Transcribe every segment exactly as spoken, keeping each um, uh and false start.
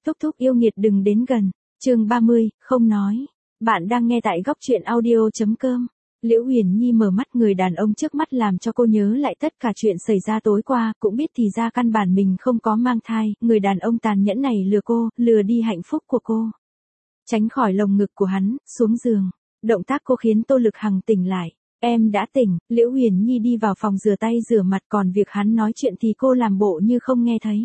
Thúc thúc yêu nghiệt đừng đến gần. Chương ba mươi, không nói. Bạn đang nghe tại góc truyện audio chấm com. Liễu Huyền Nhi mở mắt, người đàn ông trước mắt làm cho cô nhớ lại tất cả chuyện xảy ra tối qua, cũng biết thì ra căn bản mình không có mang thai, người đàn ông tàn nhẫn này lừa cô, lừa đi hạnh phúc của cô. Tránh khỏi lồng ngực của hắn, xuống giường. Động tác cô khiến Tô Lực Hằng tỉnh lại. Em đã tỉnh. Liễu Huyền Nhi đi vào phòng rửa tay rửa mặt, còn việc hắn nói chuyện thì cô làm bộ như không nghe thấy.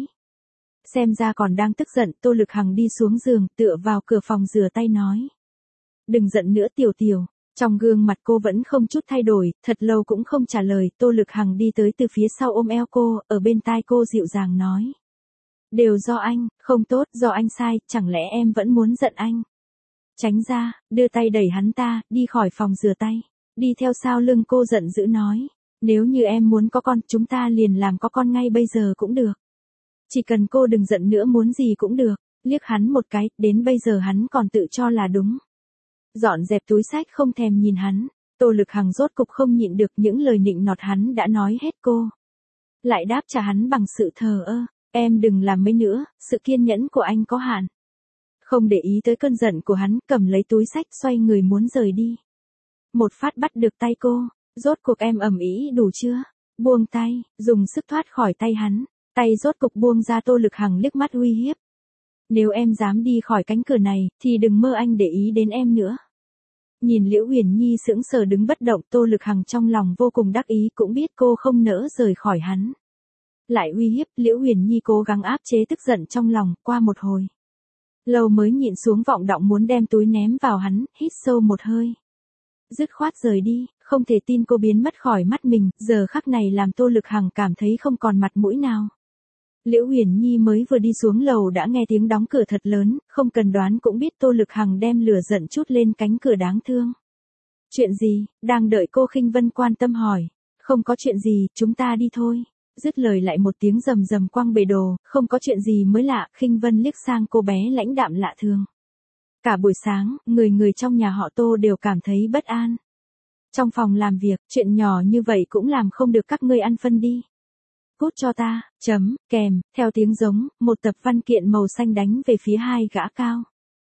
Xem ra còn đang tức giận, Tô Lực Hằng đi xuống giường, tựa vào cửa phòng rửa tay nói. Đừng giận nữa Tiểu Tiểu. Trong gương mặt cô vẫn không chút thay đổi, thật lâu cũng không trả lời, Tô Lực Hằng đi tới từ phía sau ôm eo cô, ở bên tai cô dịu dàng nói. Đều do anh, không tốt, do anh sai, chẳng lẽ em vẫn muốn giận anh? Tránh ra, đưa tay đẩy hắn ta, đi khỏi phòng rửa tay. Đi theo sau lưng cô giận dữ nói. Nếu như em muốn có con, chúng ta liền làm có con ngay bây giờ cũng được. Chỉ cần cô đừng giận nữa, muốn gì cũng được. Liếc hắn một cái, đến bây giờ hắn còn tự cho là đúng. Dọn dẹp túi xách không thèm nhìn hắn. Tô Lực Hằng rốt cục không nhịn được những lời nịnh nọt hắn đã nói hết cô. Lại đáp trả hắn bằng sự thờ ơ. Em đừng làm mấy nữa, sự kiên nhẫn của anh có hạn. Không để ý tới cơn giận của hắn, cầm lấy túi xách xoay người muốn rời đi. Một phát bắt được tay cô. Rốt cuộc em ầm ĩ đủ chưa? Buông tay, dùng sức thoát khỏi tay hắn. Tay rốt cục buông ra. Tô Lực Hằng liếc mắt uy hiếp. Nếu em dám đi khỏi cánh cửa này, thì đừng mơ anh để ý đến em nữa. Nhìn Liễu Huyền Nhi sững sờ đứng bất động, Tô Lực Hằng trong lòng vô cùng đắc ý, cũng biết cô không nỡ rời khỏi hắn. Lại uy hiếp, Liễu Huyền Nhi cố gắng áp chế tức giận trong lòng, qua một hồi. Lâu mới nhịn xuống vọng động muốn đem túi ném vào hắn, hít sâu một hơi. Dứt khoát rời đi, không thể tin cô biến mất khỏi mắt mình, giờ khắc này làm Tô Lực Hằng cảm thấy không còn mặt mũi nào. Liễu Huyền Nhi mới vừa đi xuống lầu đã nghe tiếng đóng cửa thật lớn, không cần đoán cũng biết Tô Lực Hằng đem lửa giận trút lên cánh cửa đáng thương. Chuyện gì? Đang đợi cô Khinh Vân quan tâm hỏi. Không có chuyện gì, chúng ta đi thôi. Dứt lời lại một tiếng rầm rầm quăng bể đồ, không có chuyện gì mới lạ, Khinh Vân liếc sang cô bé lãnh đạm lạ thường. Cả buổi sáng, người người trong nhà họ Tô đều cảm thấy bất an. Trong phòng làm việc, chuyện nhỏ như vậy cũng làm không được, các ngươi ăn phân đi. Cút cho ta, chấm, kèm, theo tiếng giống, một tập văn kiện màu xanh đánh về phía hai gã cao.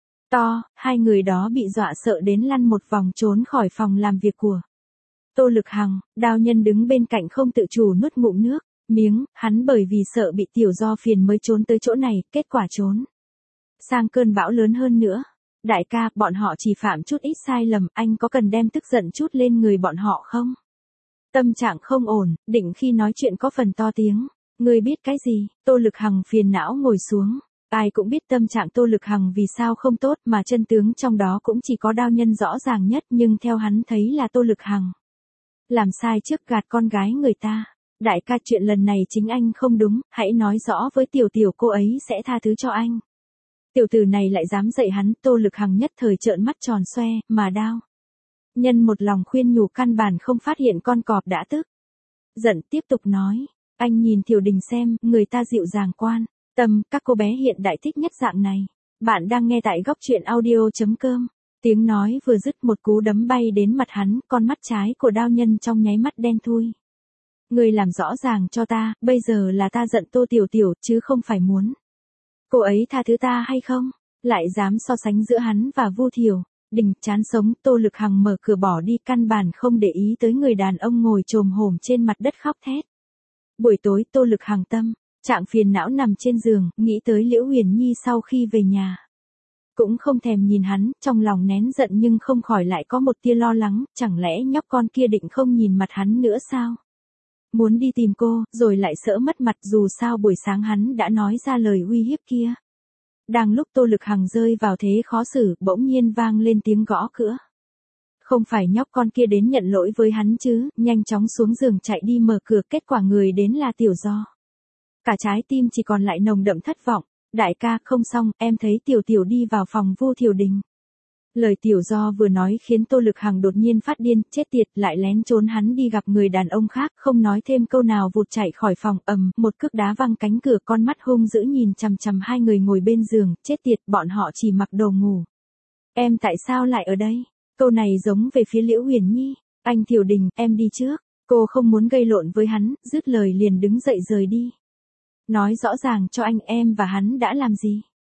To, hai người đó bị dọa sợ đến lăn một vòng trốn khỏi phòng làm việc của Tô Lực Hằng. Đao Nhân đứng bên cạnh không tự chủ nuốt ngụm nước, miếng, hắn bởi vì sợ bị Tiểu Do phiền mới trốn tới chỗ này, kết quả trốn sang cơn bão lớn hơn nữa. Đại ca, bọn họ chỉ phạm chút ít sai lầm, anh có cần đem tức giận chút lên người bọn họ không? Tâm trạng không ổn, định khi nói chuyện có phần to tiếng. Ngươi biết cái gì? Tô Lực Hằng phiền não ngồi xuống. Ai cũng biết tâm trạng Tô Lực Hằng vì sao không tốt, mà chân tướng trong đó cũng chỉ có Đao Nhân rõ ràng nhất, nhưng theo hắn thấy là Tô Lực Hằng làm sai trước, gạt con gái người ta. Đại ca, chuyện lần này chính anh không đúng, hãy nói rõ với Tiểu Tiểu, cô ấy sẽ tha thứ cho anh. Tiểu tử này lại dám dạy hắn. Tô Lực Hằng nhất thời trợn mắt tròn xoe, mà Đao Nhân một lòng khuyên nhủ căn bản không phát hiện con cọp đã tức giận, tiếp tục nói. Anh nhìn Tiểu Đình xem, người ta dịu dàng quan tâm, các cô bé hiện đại thích nhất dạng này. Bạn đang nghe tại góc truyện audio chấm com. Tiếng nói vừa dứt, một cú đấm bay đến mặt hắn, con mắt trái của Đao Nhân trong nháy mắt đen thui. Người làm rõ ràng cho ta, bây giờ là ta giận Tô Tiểu Tiểu, chứ không phải muốn cô ấy tha thứ ta hay không? Lại dám so sánh giữa hắn và Vu Thiều Đình, chán sống. Tô Lực Hằng mở cửa bỏ đi, căn bản không để ý tới người đàn ông ngồi chồm hổm trên mặt đất khóc thét. Buổi tối, Tô Lực Hằng tâm trạng phiền não nằm trên giường, nghĩ tới Liễu Huyền Nhi sau khi về nhà. Cũng không thèm nhìn hắn, trong lòng nén giận nhưng không khỏi lại có một tia lo lắng, chẳng lẽ nhóc con kia định không nhìn mặt hắn nữa sao? Muốn đi tìm cô, rồi lại sợ mất mặt, dù sao buổi sáng hắn đã nói ra lời uy hiếp kia. Đang lúc Tô Lực Hằng rơi vào thế khó xử, bỗng nhiên vang lên tiếng gõ cửa. Không phải nhóc con kia đến nhận lỗi với hắn chứ? Nhanh chóng xuống giường chạy đi mở cửa, kết quả người đến là Tiểu Do. Cả trái tim chỉ còn lại nồng đậm thất vọng. Đại ca, không xong, em thấy Tiểu Tiểu đi vào phòng Vu Thiều Đình. Lời Tiểu Do vừa nói khiến Tô Lực Hằng đột nhiên phát điên, chết tiệt, lại lén trốn hắn đi gặp người đàn ông khác, không nói thêm câu nào vụt chạy khỏi phòng. Ầm, một cước đá văng cánh cửa, con mắt hung dữ nhìn chằm chằm hai người ngồi bên giường, chết tiệt, bọn họ chỉ mặc đồ ngủ. Em tại sao lại ở đây? Câu này giống về phía Liễu Huyền Nhi. Anh Thiều Đình, em đi trước. Cô không muốn gây lộn với hắn, dứt lời liền đứng dậy rời đi. Nói rõ ràng cho anh, em và hắn đã làm gì?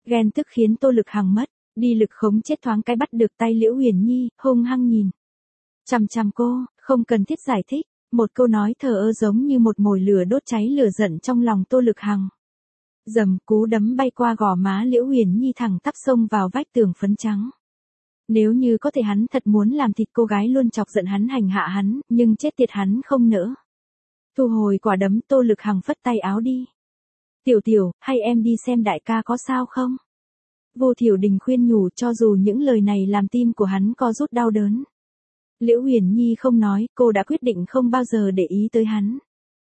Ghen tức khiến Tô Lực Hằng mất đi lực khống chết, thoáng cái bắt được tay Liễu Huyền Nhi, hung hăng nhìn chằm chằm cô, không cần thiết giải thích, một câu nói thờ ơ giống như một mồi lửa đốt cháy lửa giận trong lòng Tô Lực Hằng. Dầm, cú đấm bay qua gò má Liễu Huyền Nhi thẳng tắp xông vào vách tường phấn trắng. Nếu như có thể hắn thật muốn làm thịt cô gái luôn chọc giận hắn, hành hạ hắn, nhưng chết tiệt hắn không nỡ. Thu hồi quả đấm, Tô Lực Hằng phất tay áo đi. Tiểu Tiểu, hay em đi xem đại ca có sao không? Vô Thiểu Đình khuyên nhủ, cho dù những lời này làm tim của hắn co rút đau đớn. Liễu Huyền Nhi không nói, cô đã quyết định không bao giờ để ý tới hắn.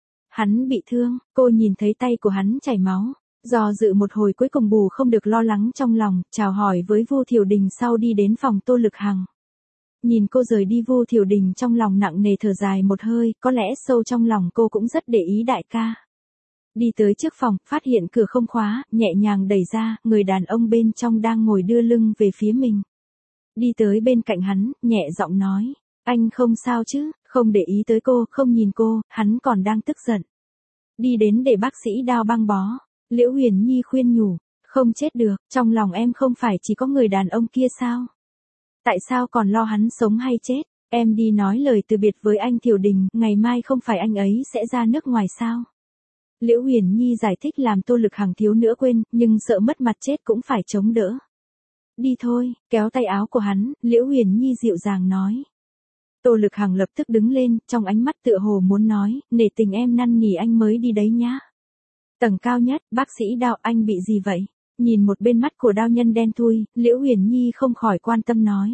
Hắn bị thương, cô nhìn thấy tay của hắn chảy máu, do dự một hồi cuối cùng bù không được lo lắng trong lòng, chào hỏi với Vu Thiểu Đình sau đi đến phòng Tô Lực Hằng. Nhìn cô rời đi, Vu Thiểu Đình trong lòng nặng nề thở dài một hơi, có lẽ sâu trong lòng cô cũng rất để ý đại ca. Đi tới trước phòng, phát hiện cửa không khóa, nhẹ nhàng đẩy ra, người đàn ông bên trong đang ngồi đưa lưng về phía mình. Đi tới bên cạnh hắn, nhẹ giọng nói, anh không sao chứ, không để ý tới cô, không nhìn cô, hắn còn đang tức giận. Đi đến để bác sĩ đao băng bó, Liễu Huyền Nhi khuyên nhủ, không chết được, trong lòng em không phải chỉ có người đàn ông kia sao? Tại sao còn lo hắn sống hay chết? Em đi nói lời từ biệt với anh Thiểu Đình, ngày mai không phải anh ấy sẽ ra nước ngoài sao? Liễu Huyền Nhi giải thích làm Tô Lực Hằng thiếu nữa quên, nhưng sợ mất mặt chết cũng phải chống đỡ. Đi thôi, kéo tay áo của hắn, Liễu Huyền Nhi dịu dàng nói. Tô Lực Hằng lập tức đứng lên, trong ánh mắt tựa hồ muốn nói, nể tình em năn nỉ anh mới đi đấy nhá. Tầng cao nhất, bác sĩ Đao, anh bị gì vậy? Nhìn một bên mắt của đao nhân đen thui, Liễu Huyền Nhi không khỏi quan tâm nói.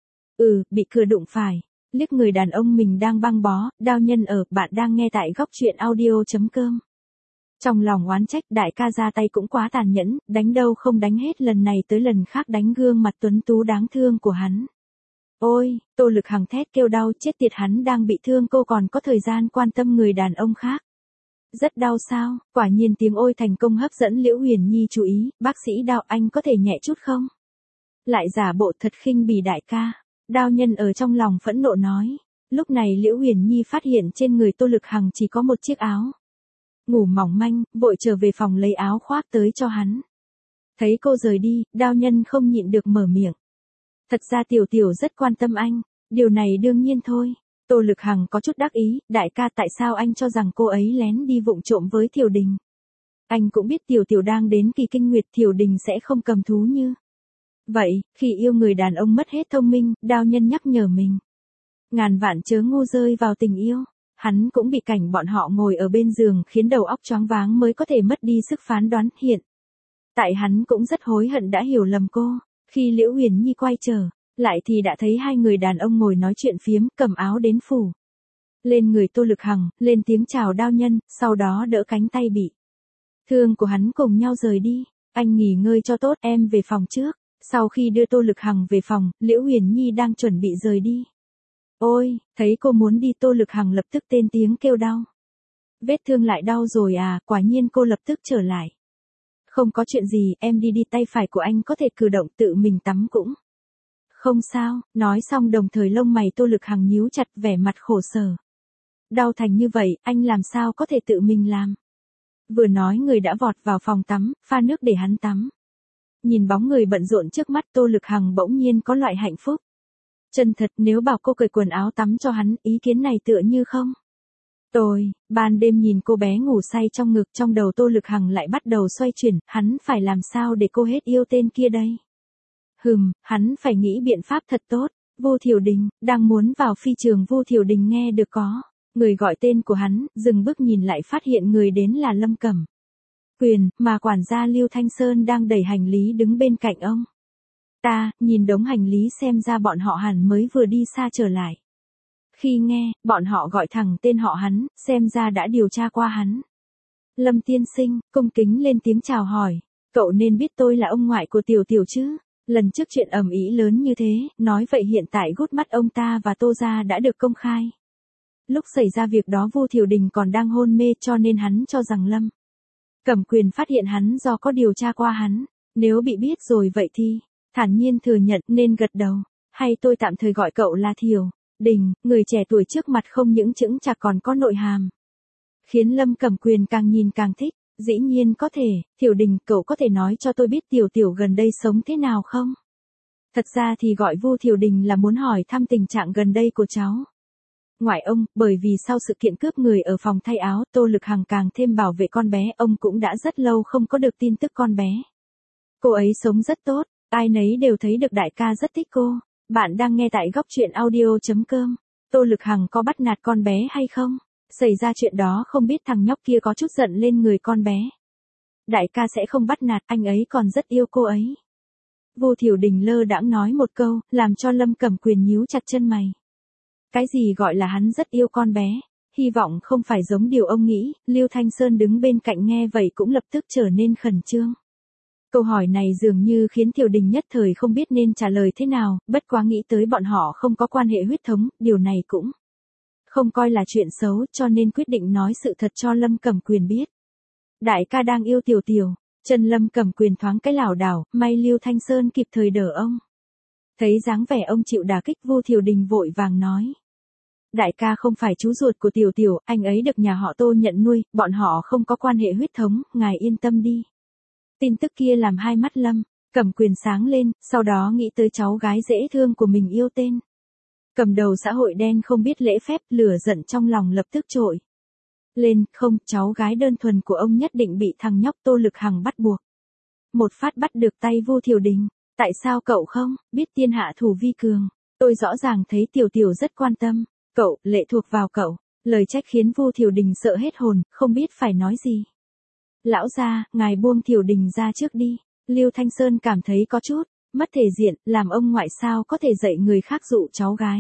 Ừ, bị cửa đụng phải. Liếc người đàn ông mình đang băng bó, đao nhân ở, bạn đang nghe tại góc truyện audio chấm com. Trong lòng oán trách, đại ca ra tay cũng quá tàn nhẫn, đánh đâu không đánh hết, lần này tới lần khác đánh gương mặt tuấn tú đáng thương của hắn. Ôi, Tô Lực Hằng thét kêu đau, chết tiệt, hắn đang bị thương, cô còn có thời gian quan tâm người đàn ông khác. Rất đau sao? Quả nhiên tiếng ôi thành công hấp dẫn Liễu Huyền Nhi chú ý, bác sĩ Đao, anh có thể nhẹ chút không? Lại giả bộ thật khinh bỉ đại ca. Đao nhân ở trong lòng phẫn nộ nói. Lúc này Liễu Huyền Nhi phát hiện trên người Tô Lực Hằng chỉ có một chiếc áo ngủ mỏng manh, vội trở về phòng lấy áo khoác tới cho hắn. Thấy cô rời đi, đao nhân không nhịn được mở miệng. Thật ra Tiểu Tiểu rất quan tâm anh, điều này đương nhiên thôi. Tô Lực Hằng có chút đắc ý, đại ca, tại sao anh cho rằng cô ấy lén đi vụng trộm với Thiểu Đình? Anh cũng biết Tiểu Tiểu đang đến kỳ kinh nguyệt, Thiểu Đình sẽ không cầm thú như vậy, khi yêu người đàn ông mất hết thông minh, đao nhân nhắc nhở mình. Ngàn vạn chớ ngu rơi vào tình yêu. Hắn cũng bị cảnh bọn họ ngồi ở bên giường khiến đầu óc choáng váng mới có thể mất đi sức phán đoán hiện. Tại hắn cũng rất hối hận đã hiểu lầm cô. Khi Liễu Huyền Nhi quay trở lại thì đã thấy hai người đàn ông ngồi nói chuyện phiếm, cầm áo đến phủ lên người Tô Lực Hằng, lên tiếng chào đao nhân, sau đó đỡ cánh tay bị thương của hắn cùng nhau rời đi. Anh nghỉ ngơi cho tốt, em về phòng trước. Sau khi đưa Tô Lực Hằng về phòng, Liễu Huyền Nhi đang chuẩn bị rời đi. Ôi, thấy cô muốn đi, Tô Lực Hằng lập tức tên tiếng kêu đau. Vết thương lại đau rồi à? Quả nhiên cô lập tức trở lại. Không có chuyện gì, em đi đi, tay phải của anh có thể cử động, tự mình tắm cũng không sao. Nói xong đồng thời lông mày Tô Lực Hằng nhíu chặt, vẻ mặt khổ sở. Đau thành như vậy, anh làm sao có thể tự mình làm? Vừa nói người đã vọt vào phòng tắm, pha nước để hắn tắm. Nhìn bóng người bận rộn trước mắt, Tô Lực Hằng bỗng nhiên có loại hạnh phúc chân thật, nếu bảo cô cởi quần áo tắm cho hắn, ý kiến này tựa như không. Tôi, ban đêm nhìn cô bé ngủ say trong ngực, trong đầu Tô Lực Hằng lại bắt đầu xoay chuyển, hắn phải làm sao để cô hết yêu tên kia đây? Hừm, hắn phải nghĩ biện pháp thật tốt. Vu Thiểu Đình, đang muốn vào phi trường, Vu Thiểu Đình nghe được có người gọi tên của hắn, dừng bước nhìn lại phát hiện người đến là Lâm Cẩm Quyền, mà quản gia Lưu Thanh Sơn đang đẩy hành lý đứng bên cạnh ông ta, nhìn đống hành lý xem ra bọn họ hẳn mới vừa đi xa trở lại. Khi nghe, bọn họ gọi thẳng tên họ hắn, xem ra đã điều tra qua hắn. Lâm tiên sinh, cung kính lên tiếng chào hỏi, cậu nên biết tôi là ông ngoại của Tiểu Tiểu chứ. Lần trước chuyện ầm ĩ lớn như thế, nói vậy hiện tại gút mắt ông ta và Tô gia đã được công khai. Lúc xảy ra việc đó Vu Thiểu Đình còn đang hôn mê, cho nên hắn cho rằng Lâm Cẩm Quyền phát hiện hắn do có điều tra qua hắn. Nếu bị biết rồi vậy thì thản nhiên thừa nhận, nên gật đầu. Hay tôi tạm thời gọi cậu là Thiểu Đình, người trẻ tuổi trước mặt không những chững chạc còn có nội hàm. Khiến Lâm Cẩm Quyền càng nhìn càng thích. Dĩ nhiên có thể, Thiểu Đình, cậu có thể nói cho tôi biết Tiểu Tiểu gần đây sống thế nào không? Thật ra thì gọi Vu Thiểu Đình là muốn hỏi thăm tình trạng gần đây của cháu. Ngoại ông, bởi vì sau sự kiện cướp người ở phòng thay áo, Tô Lực Hằng càng thêm bảo vệ con bé, ông cũng đã rất lâu không có được tin tức con bé. Cô ấy sống rất tốt, ai nấy đều thấy được đại ca rất thích cô. Bạn đang nghe tại góc truyện audio.com. Tô Lực Hằng có bắt nạt con bé hay không? Xảy ra chuyện đó không biết thằng nhóc kia có chút giận lên người con bé. Đại ca sẽ không bắt nạt, anh ấy còn rất yêu cô ấy. Vu Thiểu Đình lơ đãng nói một câu, làm cho Lâm Cẩm Quyền nhíu chặt chân mày. Cái gì gọi là hắn rất yêu con bé? Hy vọng không phải giống điều ông nghĩ. Lưu Thanh Sơn đứng bên cạnh nghe vậy cũng lập tức trở nên khẩn trương. Câu hỏi này dường như khiến Thiểu Đình nhất thời không biết nên trả lời thế nào, bất quá nghĩ tới bọn họ không có quan hệ huyết thống, điều này cũng không coi là chuyện xấu, cho nên quyết định nói sự thật cho Lâm Cẩm Quyền biết. Đại ca đang yêu Tiểu Tiểu. Chân Lâm Cẩm Quyền thoáng cái lảo đảo, may Lưu Thanh Sơn kịp thời đỡ ông. Thấy dáng vẻ ông chịu đả kích, Vu Thiểu Đình vội vàng nói. Đại ca không phải chú ruột của Tiểu Tiểu, anh ấy được nhà họ Tô nhận nuôi, bọn họ không có quan hệ huyết thống, ngài yên tâm đi. Tin tức kia làm hai mắt Lâm Cẩm Quyền sáng lên, sau đó nghĩ tới cháu gái dễ thương của mình yêu tên. Cầm đầu xã hội đen không biết lễ phép, lửa giận trong lòng lập tức trội lên, không, cháu gái đơn thuần của ông nhất định bị thằng nhóc Tô Lực Hằng bắt buộc. Một phát bắt được tay Vu Thiểu Đình. Tại sao cậu không biết tiên hạ thủ vi cường? Tôi rõ ràng thấy Tiểu Tiểu rất quan tâm. Cậu, lệ thuộc vào cậu. Lời trách khiến Vu Thiểu Đình sợ hết hồn, không biết phải nói gì. Lão gia, ngài buông Thiểu Đình ra trước đi. Lưu Thanh Sơn cảm thấy có chút mất thể diện, làm ông ngoại sao có thể dạy người khác dụ cháu gái.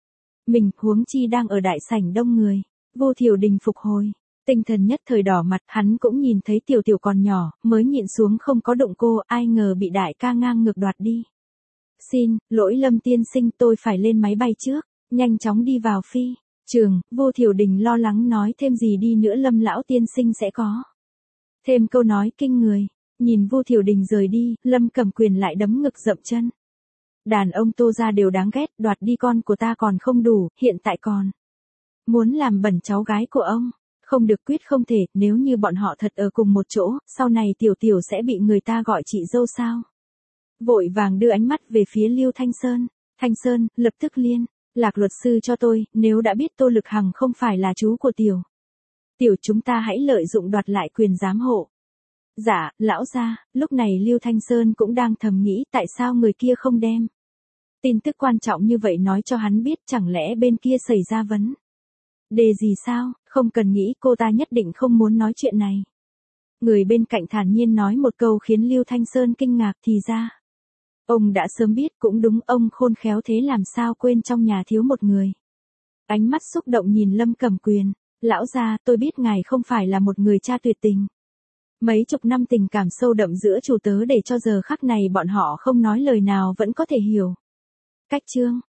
Mình, huống chi đang ở đại sảnh đông người. Vu Thiểu Đình phục hồi, tinh thần nhất thời đỏ mặt, hắn cũng nhìn thấy Tiểu Tiểu còn nhỏ, mới nhịn xuống không có đụng cô, ai ngờ bị đại ca ngang ngược đoạt đi. Xin, lỗi Lâm tiên sinh, tôi phải lên máy bay trước, nhanh chóng đi vào phi trường. Vu Thiểu Đình lo lắng nói thêm gì đi nữa Lâm lão tiên sinh sẽ có thêm câu nói kinh người. Nhìn Vu Thiểu Đình rời đi, Lâm Cẩm Quyền lại đấm ngực dậm chân. Đàn ông Tô gia đều đáng ghét, đoạt đi con của ta còn không đủ, hiện tại còn muốn làm bẩn cháu gái của ông. Không được, quyết không thể, nếu như bọn họ thật ở cùng một chỗ, sau này Tiểu Tiểu sẽ bị người ta gọi chị dâu sao? Vội vàng đưa ánh mắt về phía Lưu Thanh Sơn. Thanh Sơn, lập tức liên lạc luật sư cho tôi, nếu đã biết Tô Lực Hằng không phải là chú của Tiểu Tiểu, chúng ta hãy lợi dụng đoạt lại quyền giám hộ. Dạ, lão gia. Lúc này Lưu Thanh Sơn cũng đang thầm nghĩ tại sao người kia không đem tin tức quan trọng như vậy nói cho hắn biết, chẳng lẽ bên kia xảy ra vấn đề gì sao? Không cần nghĩ, cô ta nhất định không muốn nói chuyện này. Người bên cạnh thản nhiên nói một câu khiến Lưu Thanh Sơn kinh ngạc, thì ra ông đã sớm biết, cũng đúng, ông khôn khéo thế làm sao quên trong nhà thiếu một người. Ánh mắt xúc động nhìn Lâm Cẩm Quyền. Lão gia, tôi biết ngài không phải là một người cha tuyệt tình. Mấy chục năm tình cảm sâu đậm giữa chủ tớ để cho giờ khắc này bọn họ không nói lời nào vẫn có thể hiểu. Cách chương